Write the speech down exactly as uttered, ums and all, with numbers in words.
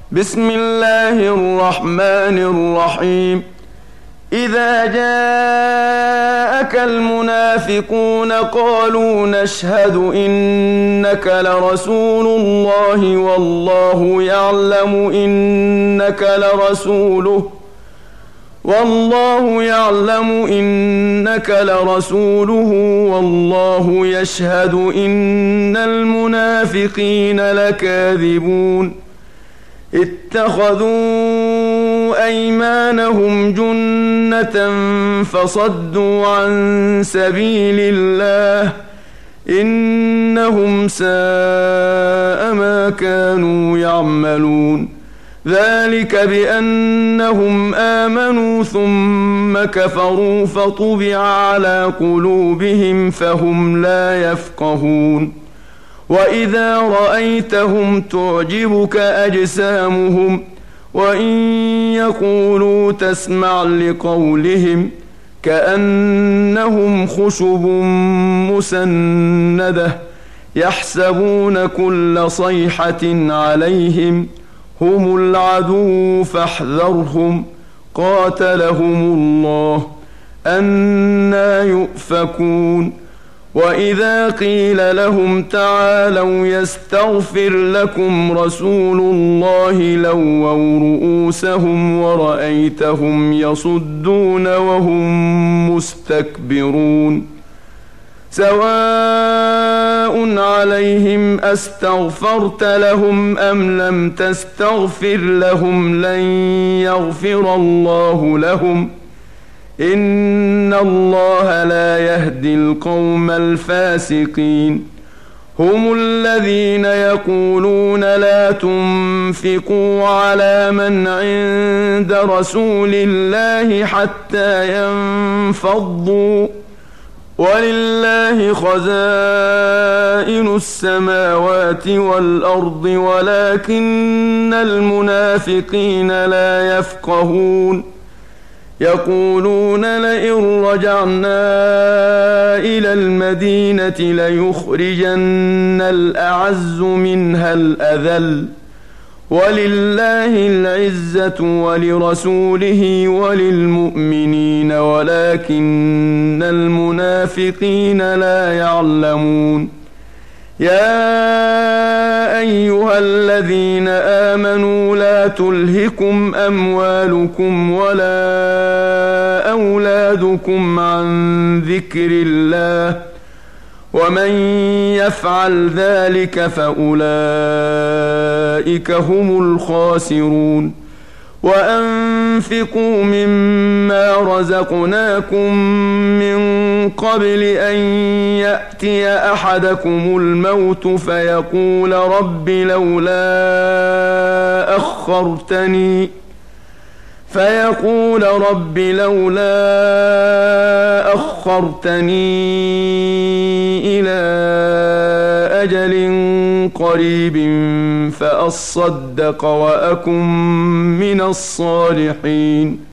بسم الله الرحمن الرحيم إذا جاءك المنافقون قالوا نشهد إنك لرسول الله والله يعلم إنك لرسوله والله يعلم إنك لرسوله والله يشهد إن المنافقين لكاذبون اتخذوا أيمانهم جنة فصدوا عن سبيل الله إنهم ساء ما كانوا يعملون ذلك بأنهم آمنوا ثم كفروا فطبع على قلوبهم فهم لا يفقهون وإذا رأيتهم تعجبك أجسامهم وإن يقولوا تسمع لقولهم كأنهم خشب مسندة يحسبون كل صيحة عليهم هم العدو فاحذرهم قاتلهم الله أنى يؤفكون وإذا قيل لهم تعالوا يستغفر لكم رسول الله لووا رؤوسهم ورأيتهم يصدون وهم مستكبرون سواء عليهم أستغفرت لهم أم لم تستغفر لهم لن يغفر الله لهم إن الله لا يهدي القوم الفاسقين هم الذين يقولون لا تنفقوا على من عند رسول الله حتى ينفضوا ولله خزائن السماوات والأرض ولكن المنافقين لا يفقهون يقولون لئن رجعنا إلى المدينة ليخرجن الأعز منها الأذل ولله العزة ولرسوله وللمؤمنين ولكن المنافقين لا يعلمون يا أيها الذين آمنوا لا تلهكم أموالكم ولا أولادكم عن ذكر الله ومن يفعل ذلك فأولئك هم الخاسرون وأنفقوا مما رزقناكم من قبل أن يأتي أحدكم الموت فيقول رب لولا أخرتني فيقول رب لولا أخرتني إلى أجل قريب فأصدق وأكن من الصالحين